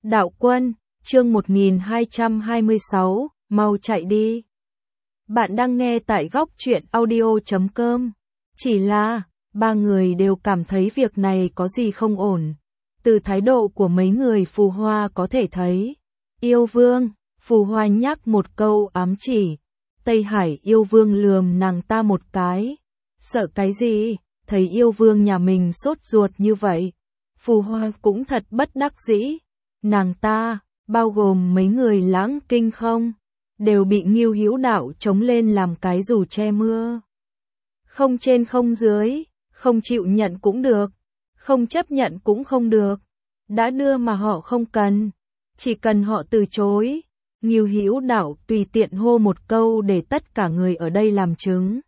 Đạo Quân, chương 1226, mau chạy đi. Bạn đang nghe tại góc truyện audio.com. Chỉ là, ba người đều cảm thấy việc này có gì không ổn. Từ thái độ của mấy người Phù Hoa có thể thấy. Yêu Vương, Phù Hoa nhắc một câu ám chỉ. Tây Hải Yêu Vương lườm nàng ta một cái. Sợ cái gì? Thấy Yêu Vương nhà mình sốt ruột như vậy. Phù Hoa cũng thật bất đắc dĩ. Nàng ta, bao gồm mấy người Lãng Kinh không, đều bị Ngưu Hữu Đạo chống lên làm cái dù che mưa. Không trên không dưới, không chịu nhận cũng được, không chấp nhận cũng không được. Đã đưa mà họ không cần, chỉ cần họ từ chối. Ngưu Hữu Đạo tùy tiện hô một câu để tất cả người ở đây làm chứng.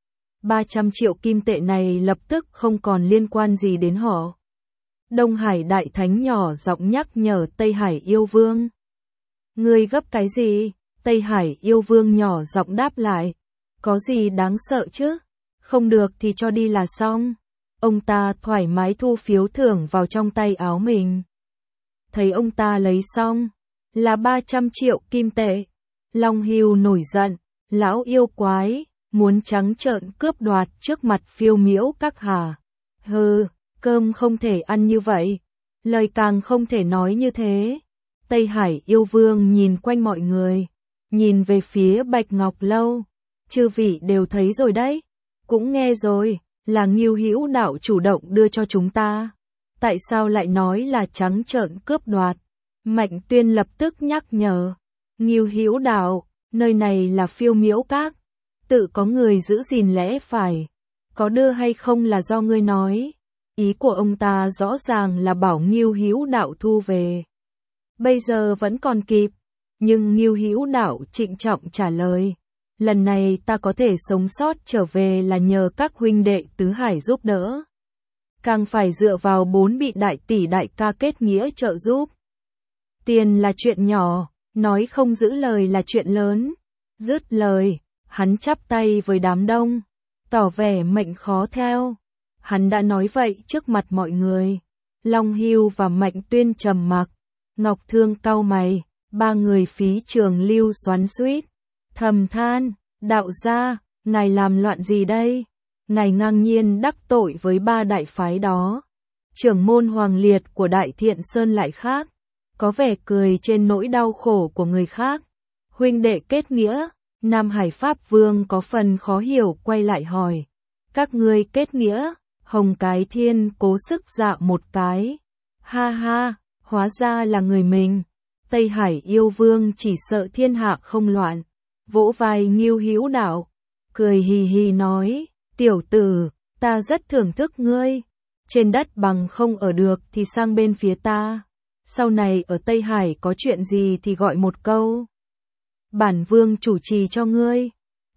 300 triệu kim tệ này lập tức không còn liên quan gì đến họ. Đông Hải Đại Thánh nhỏ giọng nhắc nhở Tây Hải Yêu Vương. Ngươi gấp cái gì? Tây Hải Yêu Vương nhỏ giọng đáp lại. Có gì đáng sợ chứ? Không được thì cho đi là xong. Ông ta thoải mái thu phiếu thưởng vào trong tay áo mình. Thấy ông ta lấy xong, là 300 triệu kim tệ. Long Hưu nổi giận, lão yêu quái, muốn trắng trợn cướp đoạt trước mặt Phiêu Miễu các hà. Hừ. Cơm không thể ăn như vậy, lời càng không thể nói như thế. Tây Hải Yêu Vương nhìn quanh mọi người, nhìn về phía Bạch Ngọc Lâu. Chư vị đều thấy rồi đấy, cũng nghe rồi, là Ngưu Hữu Đạo chủ động đưa cho chúng ta. Tại sao lại nói là trắng trợn cướp đoạt? Mạnh Tuyên lập tức nhắc nhở. Ngưu Hữu Đạo, nơi này là Phiêu Miễu Các, tự có người giữ gìn lẽ phải. Có đưa hay không là do ngươi nói. Ý của ông ta rõ ràng là bảo Ngưu Hữu Đạo thu về. Bây giờ vẫn còn kịp, nhưng Ngưu Hữu Đạo trịnh trọng trả lời. Lần này ta có thể sống sót trở về là nhờ các huynh đệ tứ hải giúp đỡ. Càng phải dựa vào 4 vị đại tỷ đại ca kết nghĩa trợ giúp. Tiền là chuyện nhỏ, nói không giữ lời là chuyện lớn. Dứt lời, hắn chắp tay với đám đông, tỏ vẻ mệnh khó theo. Hắn đã nói vậy trước mặt mọi người. Long Hưu và Mạnh Tuyên trầm mặc. Ngọc Thương cau mày, ba người Phí Trường Lưu xoắn xuýt, thầm than, đạo gia, ngài làm loạn gì đây? Ngài ngang nhiên đắc tội với ba đại phái đó. Trưởng môn Hoàng Liệt của Đại Thiện Sơn lại khác, có vẻ cười trên nỗi đau khổ của người khác. Huynh đệ kết nghĩa, Nam Hải Pháp Vương có phần khó hiểu quay lại hỏi. Các ngươi kết nghĩa? Hồng Cái Thiên cố sức dạ một cái. Ha ha, hóa ra là người mình. Tây Hải Yêu Vương chỉ sợ thiên hạ không loạn. Vỗ vai Ngưu Hữu Đạo, cười hì hì nói, tiểu tử, ta rất thưởng thức ngươi. Trên đất bằng không ở được thì sang bên phía ta. Sau này ở Tây Hải có chuyện gì thì gọi một câu. Bản vương chủ trì cho ngươi.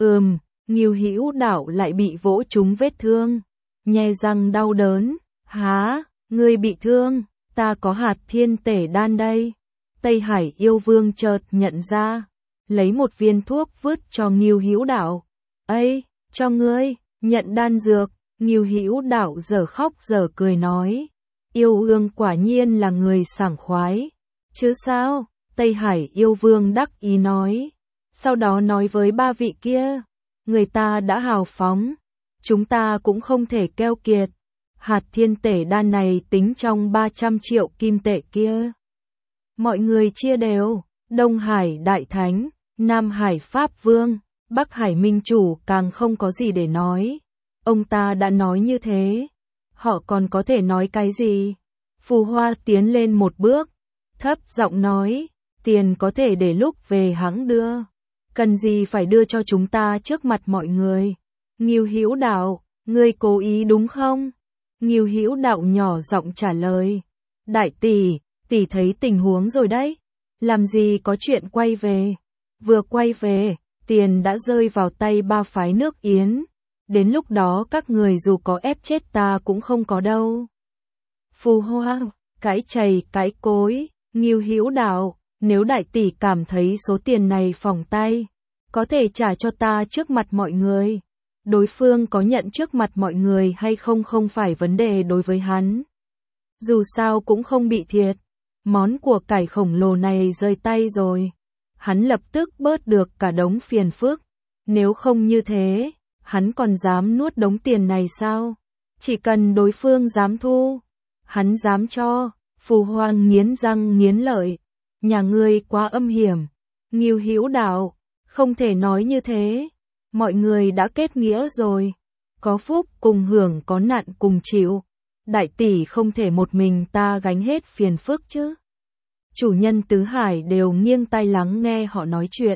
Ngưu Hữu Đạo lại bị vỗ trúng vết thương. Nhe răng đau đớn. Há, ngươi bị thương, ta có hạt thiên tể đan đây. Tây Hải Yêu Vương chợt nhận ra, lấy một viên thuốc vứt cho Ngưu Hữu Đạo. Ây, cho ngươi, nhận đan dược. Ngưu Hữu Đạo dở khóc dở cười nói. Yêu Ương quả nhiên là người sảng khoái. Chứ sao? Tây Hải Yêu Vương đắc ý nói. Sau đó nói với ba vị kia, người ta đã hào phóng. Chúng ta cũng không thể keo kiệt. Hạt thiên tể đan này tính trong 300 triệu kim tệ kia. Mọi người chia đều. Đông Hải Đại Thánh, Nam Hải Pháp Vương, Bắc Hải Minh Chủ càng không có gì để nói. Ông ta đã nói như thế. Họ còn có thể nói cái gì? Phù Hoa tiến lên một bước, thấp giọng nói, tiền có thể để lúc về hãng đưa. Cần gì phải đưa cho chúng ta trước mặt mọi người? Ngưu Hữu Đạo, ngươi cố ý đúng không? Ngưu Hữu Đạo nhỏ giọng trả lời. Đại tỷ, tỷ thấy tình huống rồi đấy. Làm gì có chuyện quay về. Vừa quay về, tiền đã rơi vào tay ba phái nước Yến. Đến lúc đó các người dù có ép chết ta cũng không có đâu. Phù Hoa, cãi chày cãi cối. Ngưu Hữu Đạo, nếu đại tỷ cảm thấy số tiền này phỏng tay, có thể trả cho ta trước mặt mọi người. Đối phương có nhận trước mặt mọi người hay không không phải vấn đề đối với hắn. Dù sao cũng không bị thiệt. món của cải khổng lồ này rơi tay rồi. Hắn lập tức bớt được cả đống phiền phức. Nếu không như thế, hắn còn dám nuốt đống tiền này sao? Chỉ cần đối phương dám thu, hắn dám cho. Phù Hoa nghiến răng nghiến lợi. Nhà ngươi quá âm hiểm. Ngưu Hữu Đạo, không thể nói như thế. Mọi người đã kết nghĩa rồi. Có phúc cùng hưởng, có nạn cùng chịu. Đại tỷ không thể một mình ta gánh hết phiền phức chứ. Chủ nhân Tứ Hải đều nghiêng tai lắng nghe họ nói chuyện.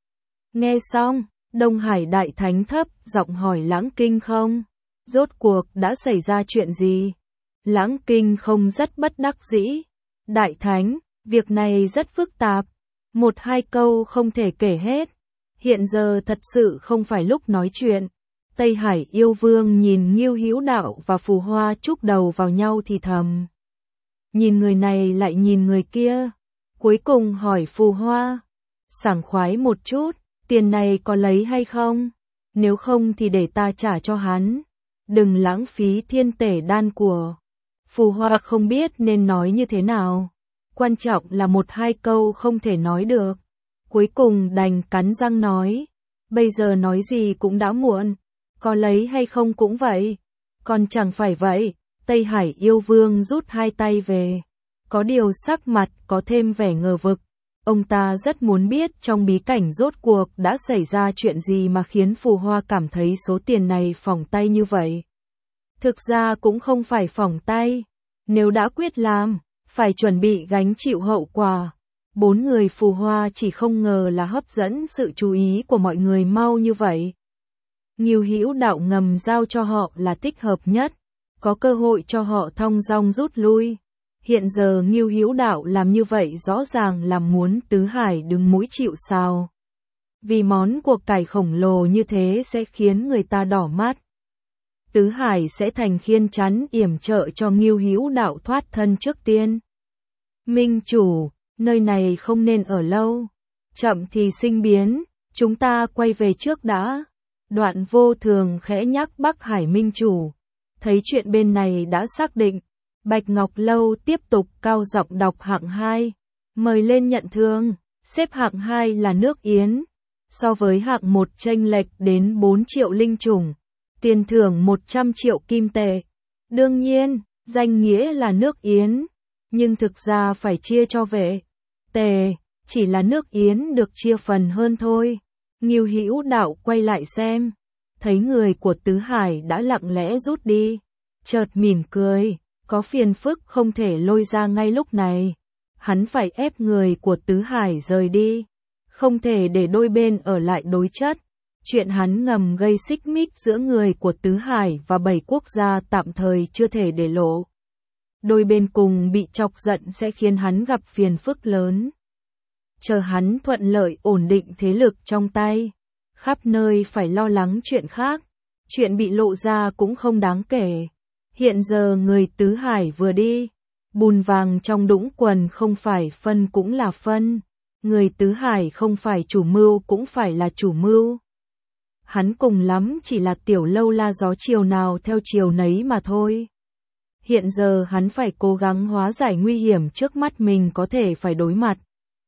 Nghe xong, Đông Hải Đại Thánh thấp giọng hỏi Lãng Kinh Không. Rốt cuộc đã xảy ra chuyện gì? Lãng Kinh Không rất bất đắc dĩ. Đại Thánh, việc này rất phức tạp. Một hai câu không thể kể hết. Hiện giờ thật sự không phải lúc nói chuyện. Tây Hải Yêu Vương nhìn Ngưu Hữu Đạo và Phù Hoa chúc đầu vào nhau thì thầm. Nhìn người này lại nhìn người kia. Cuối cùng hỏi Phù Hoa. Sảng khoái một chút, tiền này có lấy hay không? Nếu không thì để ta trả cho hắn. Đừng lãng phí thiên tể đan của. Phù Hoa không biết nên nói như thế nào. Quan trọng là một hai câu không thể nói được. Cuối cùng đành cắn răng nói. Bây giờ nói gì cũng đã muộn. Có lấy hay không cũng vậy. Còn chẳng phải vậy. Tây Hải Yêu Vương rút hai tay về. Có điều sắc mặt có thêm vẻ ngờ vực. Ông ta rất muốn biết trong bí cảnh rốt cuộc đã xảy ra chuyện gì mà khiến Phù Hoa cảm thấy số tiền này phỏng tay như vậy. Thực ra cũng không phải phỏng tay. Nếu đã quyết làm, phải chuẩn bị gánh chịu hậu quả. Bốn người Phù Hoa chỉ không ngờ là hấp dẫn sự chú ý của mọi người mau như vậy. Ngưu Hữu Đạo ngầm giao cho họ là thích hợp nhất. Có cơ hội cho họ thong dong rút lui. Hiện giờ Ngưu Hữu Đạo làm như vậy rõ ràng là muốn Tứ Hải đứng mũi chịu sào. Vì món của cải khổng lồ như thế sẽ khiến người ta đỏ mắt. Tứ Hải sẽ thành khiên chắn yểm trợ cho Ngưu Hữu Đạo thoát thân trước tiên. Minh chủ, nơi này không nên ở lâu. Chậm thì sinh biến, chúng ta quay về trước đã. Đoạn Vô Thường khẽ nhắc Bắc Hải Minh chủ. Thấy chuyện bên này đã xác định. Bạch Ngọc Lâu tiếp tục cao giọng đọc hạng 2. Mời lên nhận thương. Xếp hạng 2 là nước Yến. So với hạng 1 chênh lệch đến 4 triệu linh trùng. Tiền thưởng 100 triệu kim tệ. Đương nhiên, danh nghĩa là nước Yến. Nhưng thực ra phải chia cho vệ. Tề, chỉ là nước Yến được chia phần hơn thôi. Ngưu Hữu Đạo quay lại xem. Thấy người của Tứ Hải đã lặng lẽ rút đi. Chợt mỉm cười. Có phiền phức không thể lôi ra ngay lúc này. Hắn phải ép người của Tứ Hải rời đi. Không thể để đôi bên ở lại đối chất. Chuyện hắn ngầm gây xích mích giữa người của Tứ Hải và 7 quốc gia tạm thời chưa thể để lộ. Đôi bên cùng bị chọc giận sẽ khiến hắn gặp phiền phức lớn. Chờ hắn thuận lợi ổn định thế lực trong tay. Khắp nơi phải lo lắng chuyện khác. Chuyện bị lộ ra cũng không đáng kể. Hiện giờ người Tứ Hải vừa đi. Bùn vàng trong đũng quần không phải phân cũng là phân. Người Tứ Hải không phải chủ mưu cũng phải là chủ mưu. Hắn cùng lắm chỉ là tiểu lâu la gió chiều nào theo chiều nấy mà thôi. Hiện giờ hắn phải cố gắng hóa giải nguy hiểm trước mắt mình có thể phải đối mặt.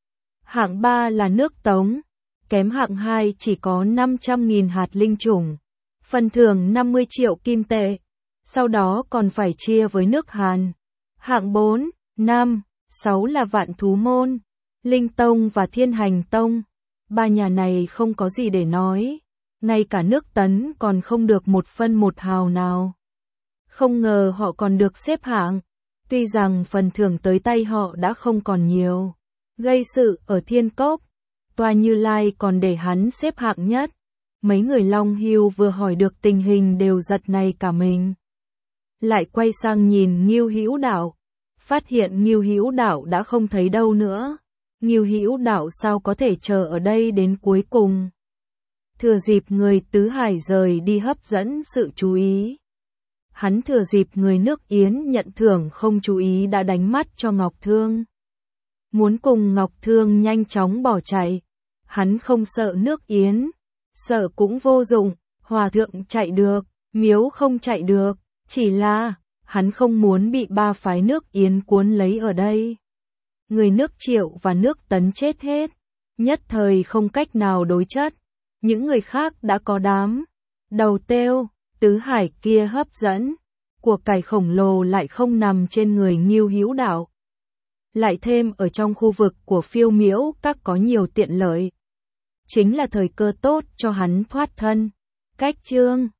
Hạng 3 là nước Tống. Kém hạng 2 chỉ có 500.000 hạt linh trùng. Phần thưởng 50 triệu kim tệ. Sau đó còn phải chia với nước Hàn. Hạng 4, 5, 6 là Vạn Thú Môn, Linh Tông và Thiên Hành Tông. Ba nhà này không có gì để nói. Ngay cả nước Tấn còn không được một phân một hào nào. Không ngờ họ còn được xếp hạng. Tuy rằng phần thưởng tới tay họ đã không còn nhiều. Gây sự ở Thiên Cốc. Tòa Như Lai còn để hắn xếp hạng nhất. Mấy người Long Hưu vừa hỏi được tình hình đều giật nảy cả mình. Lại quay sang nhìn Ngưu Hữu Đạo. Phát hiện Ngưu Hữu Đạo đã không thấy đâu nữa. Ngưu Hữu Đạo sao có thể chờ ở đây đến cuối cùng. Thừa dịp người Tứ Hải rời đi hấp dẫn sự chú ý. Hắn thừa dịp người nước Yến nhận thưởng không chú ý đã đánh mắt cho Ngọc Thương. Muốn cùng Ngọc Thương nhanh chóng bỏ chạy. Hắn không sợ nước Yến. Sợ cũng vô dụng. Hòa thượng chạy được, miếu không chạy được. Chỉ là, hắn không muốn bị ba phái nước Yến cuốn lấy ở đây. người nước Triệu và nước Tấn chết hết, nhất thời không cách nào đối chất. Những người khác đã có đám đầu têu, tứ hải kia hấp dẫn, của cải khổng lồ lại không nằm trên người Ngưu Hữu Đạo. Lại thêm ở trong khu vực của Phiêu Miễu Các có nhiều tiện lợi. Chính là thời cơ tốt cho hắn thoát thân. Cách chương